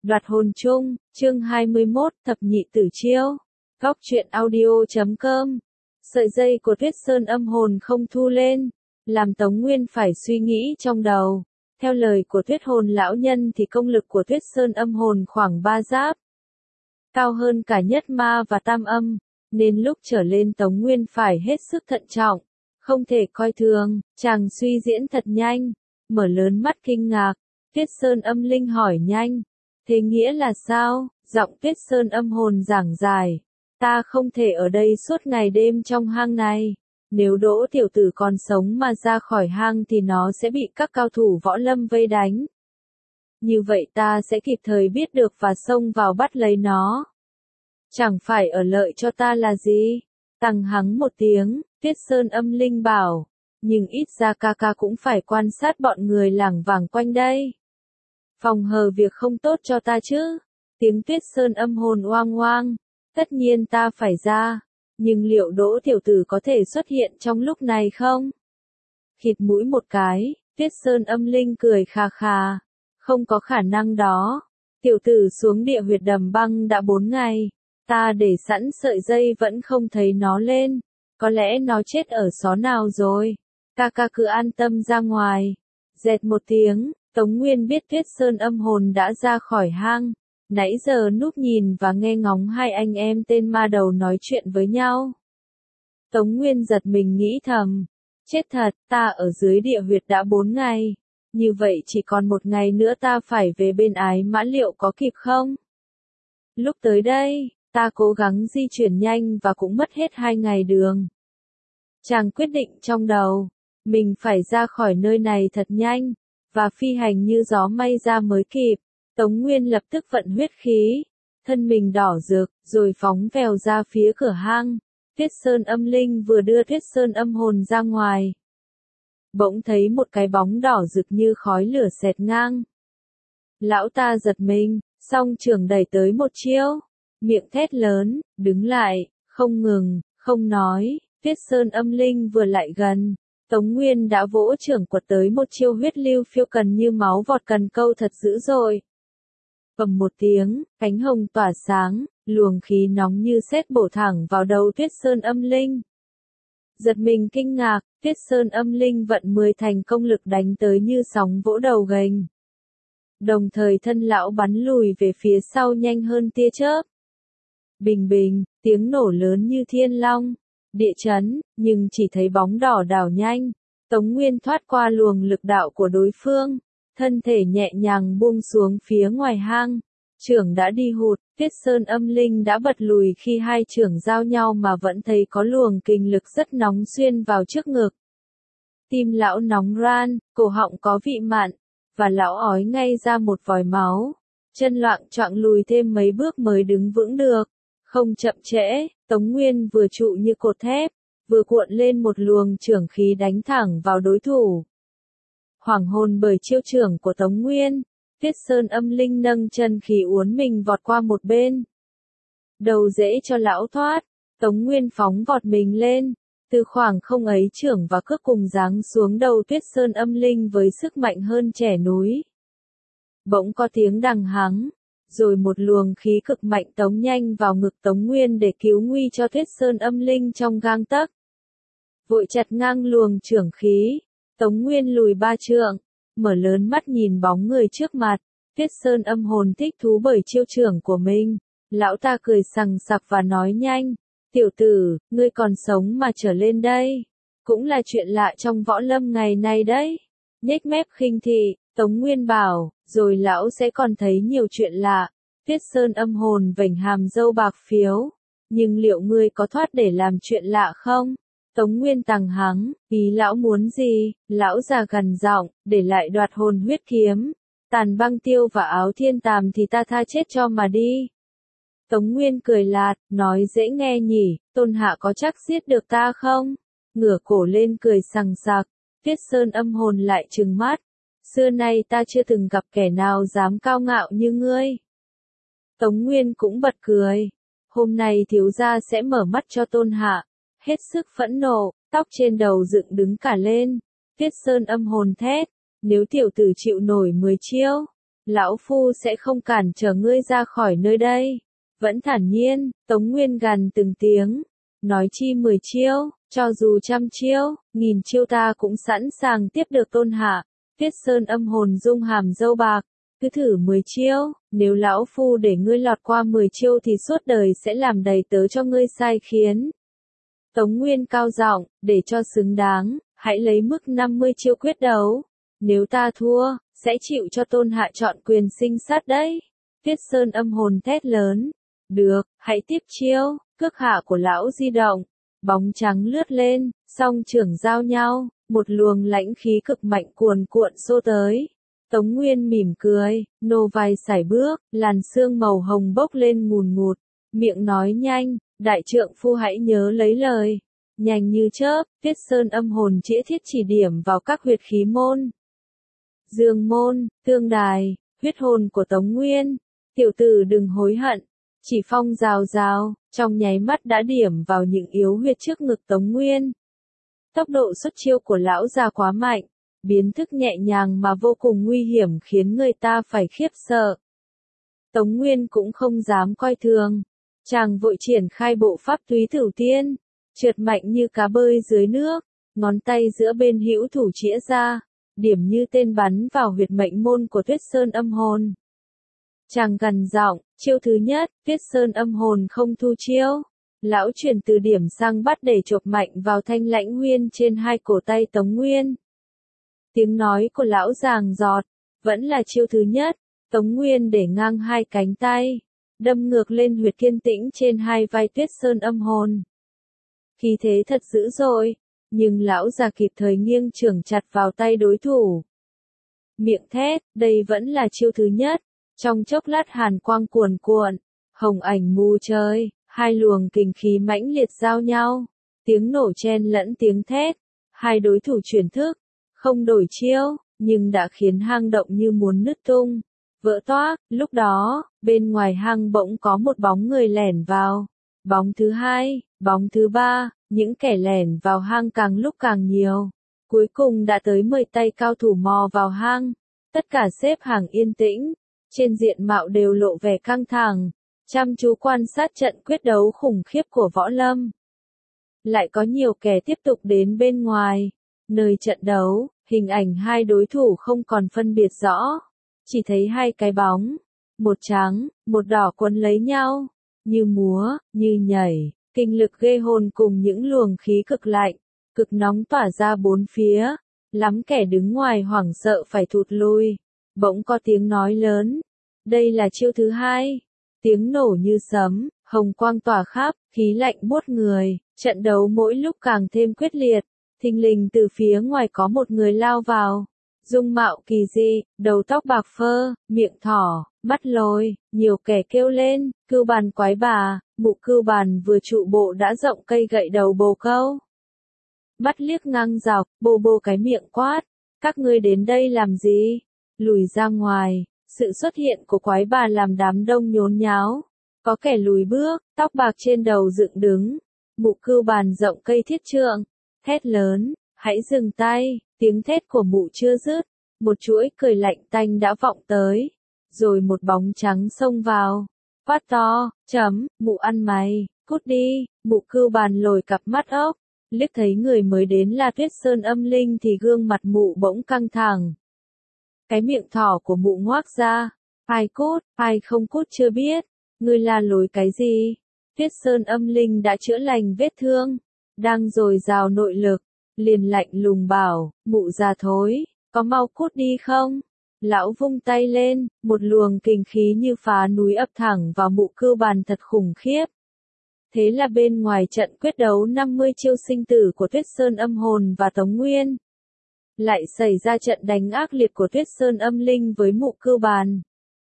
Đoạt hồn chung, chương 21, thập nhị tử chiêu. Góc truyện audio.com. Sợi dây của Tuyết Sơn âm hồn không thu lên, làm Tống Nguyên phải suy nghĩ trong đầu. Theo lời của Tuyết hồn lão nhân thì công lực của Tuyết Sơn âm hồn khoảng 3 giáp. Cao hơn cả nhất ma và tam âm, nên lúc trở lên Tống Nguyên phải hết sức thận trọng, không thể coi thường. Chàng suy diễn thật nhanh, mở lớn mắt kinh ngạc. Tuyết Sơn âm linh hỏi nhanh. Thế nghĩa là sao? Giọng Tuyết Sơn âm hồn giảng giải. Ta không thể ở đây suốt ngày đêm trong hang này. Nếu Đỗ tiểu tử còn sống mà ra khỏi hang thì nó sẽ bị các cao thủ võ lâm vây đánh. Như vậy ta sẽ kịp thời biết được và xông vào bắt lấy nó. Chẳng phải ở lợi cho ta là gì? Tăng hắng một tiếng, Tuyết Sơn âm linh bảo. Nhưng ít ra ca ca cũng phải quan sát bọn người lảng vảng quanh đây. Phòng hờ việc không tốt cho ta chứ. Tiếng Tuyết Sơn âm hồn oang oang. Tất nhiên ta phải ra. Nhưng liệu Đỗ tiểu tử có thể xuất hiện trong lúc này không? Khịt mũi một cái, Tuyết Sơn âm linh cười khà khà. Không có khả năng đó. Tiểu tử xuống địa huyệt đầm băng đã 4 ngày. Ta để sẵn sợi dây vẫn không thấy nó lên. Có lẽ nó chết ở xó nào rồi. Ca ca cứ an tâm ra ngoài. Dẹt một tiếng. Tống Nguyên biết Tuyết Sơn âm hồn đã ra khỏi hang, nãy giờ núp nhìn và nghe ngóng hai anh em tên ma đầu nói chuyện với nhau. Tống Nguyên giật mình nghĩ thầm, chết thật, ta ở dưới địa huyệt đã 4 ngày, như vậy chỉ còn 1 ngày nữa ta phải về bên Ái Mã, liệu có kịp không? Lúc tới đây, ta cố gắng di chuyển nhanh và cũng mất hết 2 ngày đường. Chàng quyết định trong đầu, mình phải ra khỏi nơi này thật nhanh. Và phi hành như gió may ra mới kịp. Tống Nguyên lập tức vận huyết khí, thân mình đỏ rực, rồi phóng vèo ra phía cửa hang. Tuyết Sơn âm linh vừa đưa Tuyết Sơn âm hồn ra ngoài. Bỗng thấy một cái bóng đỏ rực như khói lửa xẹt ngang. Lão ta giật mình, song trường đẩy tới một chiêu. Miệng thét lớn, đứng lại, không ngừng, không nói. Tuyết Sơn âm linh vừa lại gần. Tống Nguyên đã vỗ trưởng quật tới một chiêu huyết lưu phiêu cần như máu vọt cần câu thật dữ dội. Bầm một tiếng, cánh hồng tỏa sáng, luồng khí nóng như sét bổ thẳng vào đầu Tuyết Sơn âm linh. Giật mình kinh ngạc, Tuyết Sơn âm linh vận 10 thành công lực đánh tới như sóng vỗ đầu gành. Đồng thời thân lão bắn lùi về phía sau nhanh hơn tia chớp. Bình bình, tiếng nổ lớn như thiên long. Địa chấn, nhưng chỉ thấy bóng đỏ đảo nhanh. Tống Nguyên thoát qua luồng lực đạo của đối phương, thân thể nhẹ nhàng buông xuống phía ngoài hang. Chưởng đã đi hụt, Tuyết Sơn âm linh đã bật lùi khi hai chưởng giao nhau mà vẫn thấy có luồng kình lực rất nóng xuyên vào trước ngực. Tim lão nóng ran, cổ họng có vị mặn, và lão ói ngay ra một vòi máu. Chân loạng choạng lùi thêm mấy bước mới đứng vững được. Không chậm trễ, Tống Nguyên vừa trụ như cột thép, vừa cuộn lên một luồng chưởng khí đánh thẳng vào đối thủ. Hoảng hồn bởi chiêu chưởng của Tống Nguyên, Tuyết Sơn âm linh nâng chân khí uốn mình vọt qua một bên. Đầu dễ cho lão thoát, Tống Nguyên phóng vọt mình lên, từ khoảng không ấy chưởng và cước cùng giáng xuống đầu Tuyết Sơn âm linh với sức mạnh hơn trẻ núi. Bỗng có tiếng đằng hắng. Rồi một luồng khí cực mạnh tống nhanh vào ngực Tống Nguyên để cứu nguy cho Tuyết Sơn âm linh trong gang tấc. Vội chặt ngang luồng chưởng khí, Tống Nguyên lùi 3 trượng, mở lớn mắt nhìn bóng người trước mặt. Tuyết Sơn âm hồn thích thú bởi chiêu chưởng của mình. Lão ta cười sằng sặc và nói nhanh, tiểu tử, ngươi còn sống mà trở lên đây. Cũng là chuyện lạ trong võ lâm ngày nay đấy. Nhếch mép khinh thị, Tống Nguyên bảo, rồi lão sẽ còn thấy nhiều chuyện lạ. Tuyết Sơn âm hồn vểnh hàm râu bạc phiếu. Nhưng liệu ngươi có thoát để làm chuyện lạ không? Tống Nguyên tằng hắng, ý lão muốn gì? Lão già gằn giọng, để lại đoạt hồn huyết kiếm. Tàn băng tiêu và áo thiên tàm thì ta tha chết cho mà đi. Tống Nguyên cười lạt, nói dễ nghe nhỉ, Tôn hạ có chắc giết được ta không? Ngửa cổ lên cười sằng sặc. Tuyết Sơn âm hồn lại trừng mắt. Xưa nay ta chưa từng gặp kẻ nào dám cao ngạo như ngươi. Tống Nguyên cũng bật cười. Hôm nay thiếu gia sẽ mở mắt cho Tôn hạ. Hết sức phẫn nộ, tóc trên đầu dựng đứng cả lên. Tuyết Sơn âm hồn thét. Nếu tiểu tử chịu nổi 10 chiêu, Lão Phu sẽ không cản trở ngươi ra khỏi nơi đây. Vẫn thản nhiên, Tống Nguyên gằn từng tiếng. Nói chi 10 chiêu, cho dù 100 chiêu, 1000 chiêu ta cũng sẵn sàng tiếp được tôn hạ. Tuyết Sơn âm hồn rung hàm dâu bạc. Cứ thử 10 chiêu, nếu lão phu để ngươi lọt qua 10 chiêu thì suốt đời sẽ làm đầy tớ cho ngươi sai khiến. Tống Nguyên cao giọng, để cho xứng đáng, hãy lấy mức 50 chiêu quyết đấu. Nếu ta thua, sẽ chịu cho tôn hạ chọn quyền sinh sát đấy. Tuyết Sơn âm hồn thét lớn. Được, hãy tiếp chiêu, cước hạ của lão di động. Bóng trắng lướt lên, song trưởng giao nhau, một luồng lãnh khí cực mạnh cuồn cuộn xô tới. Tống Nguyên mỉm cười, nô vai sải bước, làn sương màu hồng bốc lên ngùn ngụt, miệng nói nhanh, đại trượng phu hãy nhớ lấy lời. Nhanh như chớp, Tuyết Sơn âm hồn chĩa thiết chỉ điểm vào các huyệt khí môn. Dương môn, tương đài, huyết hồn của Tống Nguyên. Tiểu tử đừng hối hận. Chỉ phong rào rào, trong nháy mắt đã điểm vào những yếu huyệt trước ngực Tống Nguyên. Tốc độ xuất chiêu của lão già quá mạnh, biến thức nhẹ nhàng mà vô cùng nguy hiểm khiến người ta phải khiếp sợ. Tống Nguyên cũng không dám coi thường. Chàng vội triển khai bộ pháp túy thửu tiên, trượt mạnh như cá bơi dưới nước, ngón tay giữa bên hữu thủ chĩa ra, điểm như tên bắn vào huyệt mệnh môn của Tuyết Sơn âm hồn. Chàng gằn giọng, chiêu thứ nhất, Tuyết Sơn âm hồn không thu chiêu. Lão chuyển từ điểm sang bắt để chộp mạnh vào thanh lãnh huyên trên hai cổ tay Tống Nguyên. Tiếng nói của lão ràng giọt, vẫn là chiêu thứ nhất. Tống Nguyên để ngang hai cánh tay, đâm ngược lên huyệt kiên tĩnh trên hai vai Tuyết Sơn âm hồn. Khí thế thật dữ dội, nhưng lão già kịp thời nghiêng chưởng chặt vào tay đối thủ. Miệng thét, đây vẫn là chiêu thứ nhất. Trong chốc lát hàn quang cuồn cuộn, hồng ảnh mù trời, hai luồng kình khí mãnh liệt giao nhau, tiếng nổ chen lẫn tiếng thét, hai đối thủ chuyển thức, không đổi chiêu, nhưng đã khiến hang động như muốn nứt tung, vỡ toác. Lúc đó, bên ngoài hang bỗng có một bóng người lẻn vào, bóng thứ hai, bóng thứ ba, những kẻ lẻn vào hang càng lúc càng nhiều, cuối cùng đã tới 10 tay cao thủ mò vào hang, tất cả xếp hàng yên tĩnh. Trên diện mạo đều lộ vẻ căng thẳng, chăm chú quan sát trận quyết đấu khủng khiếp của võ lâm. Lại có nhiều kẻ tiếp tục đến bên ngoài, nơi trận đấu, hình ảnh hai đối thủ không còn phân biệt rõ, chỉ thấy hai cái bóng, một trắng, một đỏ quấn lấy nhau, như múa, như nhảy, kinh lực ghê hồn cùng những luồng khí cực lạnh, cực nóng tỏa ra bốn phía, lắm kẻ đứng ngoài hoảng sợ phải thụt lui. Bỗng có tiếng nói lớn. Đây là chiêu thứ hai. Tiếng nổ như sấm, hồng quang tỏa khắp, khí lạnh buốt người, trận đấu mỗi lúc càng thêm quyết liệt. Thình lình từ phía ngoài có một người lao vào. Dung mạo kỳ dị, đầu tóc bạc phơ, miệng thỏ, mắt lồi, nhiều kẻ kêu lên, cưu bàn quái bà, mụ cưu bàn vừa trụ bộ đã rộng cây gậy đầu bồ câu. Mắt liếc ngang dọc, bô bô cái miệng quát. Các ngươi đến đây làm gì? Lùi ra ngoài, sự xuất hiện của quái bà làm đám đông nhốn nháo. Có kẻ lùi bước, tóc bạc trên đầu dựng đứng. Mụ cưu bàn rộng cây thiết trượng, thét lớn, hãy dừng tay, tiếng thét của mụ chưa dứt. Một chuỗi cười lạnh tanh đã vọng tới, rồi một bóng trắng xông vào. Quát to, mụ ăn mày, cút đi, mụ cưu bàn lồi cặp mắt ốc. Liếc thấy người mới đến là Tuyết Sơn âm linh thì gương mặt mụ bỗng căng thẳng. Cái miệng thỏ của mụ ngoác ra, ai cút, ai không cút chưa biết, ngươi la lối cái gì? Tuyết Sơn âm linh đã chữa lành vết thương, đang dồi dào nội lực, liền lạnh lùng bảo, mụ già thối, có mau cút đi không? Lão vung tay lên, một luồng kình khí như phá núi ập thẳng vào mụ cưu bàn thật khủng khiếp. Thế là bên ngoài trận quyết đấu 50 chiêu sinh tử của Tuyết Sơn âm hồn và Tống Nguyên, lại xảy ra trận đánh ác liệt của Tuyết Sơn âm linh với mụ cưu bàn.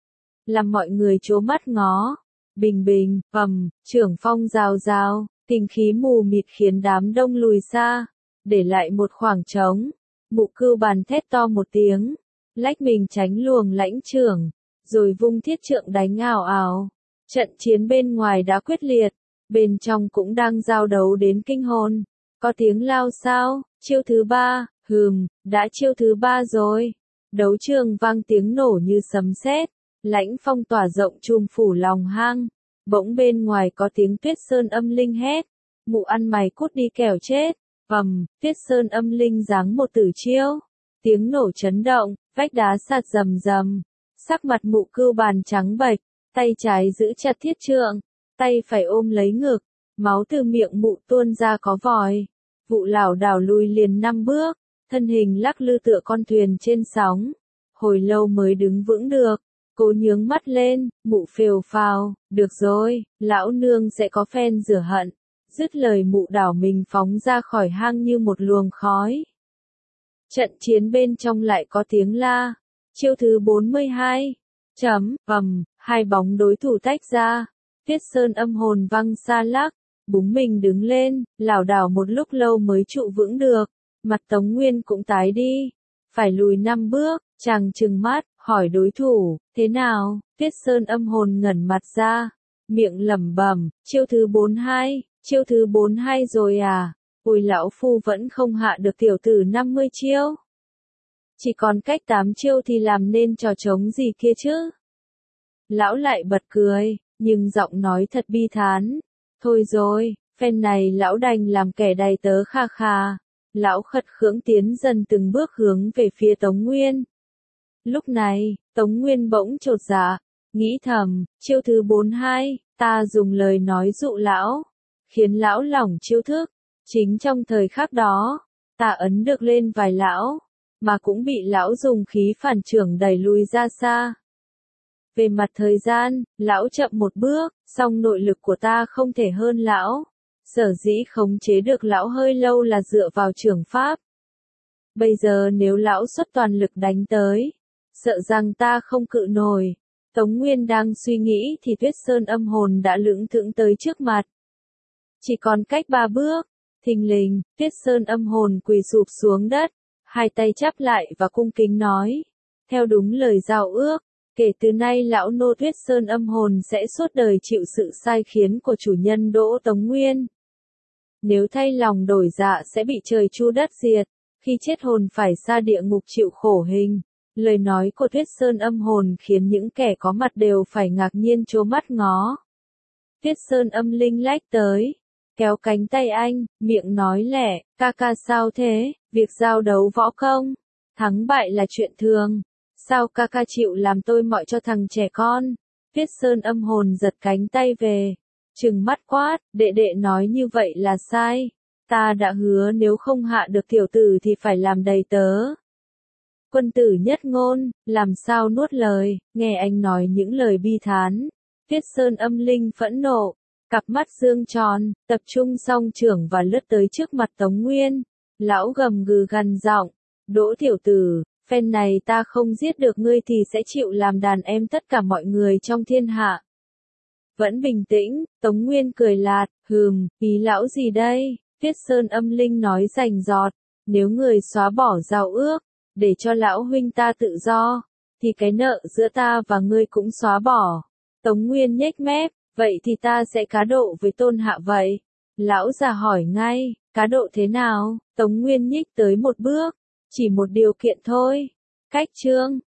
Làm mọi người trố mắt ngó. Bình bình, trưởng phong rào rào, kình khí mù mịt khiến đám đông lùi xa, để lại một khoảng trống. Mụ cưu bàn thét to một tiếng, lách mình tránh luồng lãnh trưởng, rồi vung thiết trượng đánh ào ào. Trận chiến bên ngoài đã quyết liệt, bên trong cũng đang giao đấu đến kinh hồn. Có tiếng lao sao, chiêu thứ ba, đã chiêu thứ ba rồi. Đấu trường vang tiếng nổ như sấm sét, lãnh phong tỏa rộng trùm phủ lòng hang. Bỗng bên ngoài có tiếng Tuyết Sơn Âm Linh hét, mụ ăn mày cút đi kẻo chết. Tuyết Sơn Âm Linh giáng một tử chiêu. Tiếng nổ chấn động, vách đá sạt rầm rầm. Sắc mặt mụ cưu bàn trắng bệch, tay trái giữ chặt thiết trượng, tay phải ôm lấy ngực, máu từ miệng mụ tuôn ra có vòi. Vụ lảo đảo lùi liền 5 bước, thân hình lắc lư tựa con thuyền trên sóng. Hồi lâu mới đứng vững được, cố nhướng mắt lên, mụ phều phào, được rồi, lão nương sẽ có phen rửa hận. Dứt lời mụ đảo mình phóng ra khỏi hang như một luồng khói. Trận chiến bên trong lại có tiếng la. Chiêu thứ 42. Hai bóng đối thủ tách ra. Tuyết Sơn Âm hồn văng xa lắc, búng mình đứng lên, lảo đảo một lúc lâu mới trụ vững được. Mặt Tống Nguyên cũng tái đi, phải lùi 5 bước, chàng trừng mắt, hỏi đối thủ, thế nào? Tuyết Sơn Âm hồn ngẩn mặt ra, miệng lẩm bẩm, chiêu thứ 42, chiêu thứ 42 rồi à? Ôi lão phu vẫn không hạ được tiểu tử 50 chiêu. Chỉ còn cách 8 chiêu thì làm nên trò trống gì kia chứ? Lão lại bật cười, nhưng giọng nói thật bi thán. Thôi rồi, phen này lão đành làm kẻ đầy tớ kha kha. Lão khật khưỡng tiến dần từng bước hướng về phía Tống Nguyên. Lúc này, Tống Nguyên bỗng chột dạ, nghĩ thầm, chiêu thứ 42, ta dùng lời nói dụ lão, khiến lão lỏng chiêu thức. Chính trong thời khắc đó, ta ấn được lên vai lão, mà cũng bị lão dùng khí phản chưởng đẩy lùi ra xa. Về mặt thời gian, lão chậm một bước, song nội lực của ta không thể hơn lão. Sở dĩ khống chế được lão hơi lâu là dựa vào chưởng pháp. Bây giờ nếu lão xuất toàn lực đánh tới, sợ rằng ta không cự nổi. Tống Nguyên đang suy nghĩ thì Tuyết Sơn Âm hồn đã lững thững tới trước mặt. Chỉ còn cách 3 bước, thình lình, Tuyết Sơn Âm hồn quỳ sụp xuống đất, hai tay chắp lại và cung kính nói, theo đúng lời giao ước, kể từ nay lão nô Tuyết Sơn Âm hồn sẽ suốt đời chịu sự sai khiến của chủ nhân Đỗ Tống Nguyên. Nếu thay lòng đổi dạ sẽ bị trời chu đất diệt, khi chết hồn phải xa địa ngục chịu khổ hình. Lời nói của Tuyết Sơn Âm hồn khiến những kẻ có mặt đều phải ngạc nhiên trố mắt ngó. Tuyết Sơn Âm Linh lách tới, kéo cánh tay anh, miệng nói lẻ, ca ca sao thế, việc giao đấu võ công, thắng bại là chuyện thường, sao ca ca chịu làm tôi mọi cho thằng trẻ con. Tuyết Sơn Âm hồn giật cánh tay về, trừng mắt quát, đệ đệ nói như vậy là sai, ta đã hứa nếu không hạ được tiểu tử thì phải làm đầy tớ. Quân tử nhất ngôn, làm sao nuốt lời, nghe anh nói những lời bi thán. Tuyết Sơn Âm Linh phẫn nộ, cặp mắt dương tròn, tập trung song trưởng và lướt tới trước mặt Tống Nguyên. Lão gầm gừ gằn giọng, Đỗ tiểu tử, phen này ta không giết được ngươi thì sẽ chịu làm đàn em tất cả mọi người trong thiên hạ. Vẫn bình tĩnh, Tống Nguyên cười lạt, ý lão gì đây? Tuyết Sơn Âm Linh nói rành rọt, nếu người xóa bỏ giao ước, để cho lão huynh ta tự do, thì cái nợ giữa ta và ngươi cũng xóa bỏ. Tống Nguyên nhếch mép, vậy thì ta sẽ cá độ với Tôn Hạ vậy. Lão già hỏi ngay, cá độ thế nào? Tống Nguyên nhích tới một bước, chỉ một điều kiện thôi. Cách chương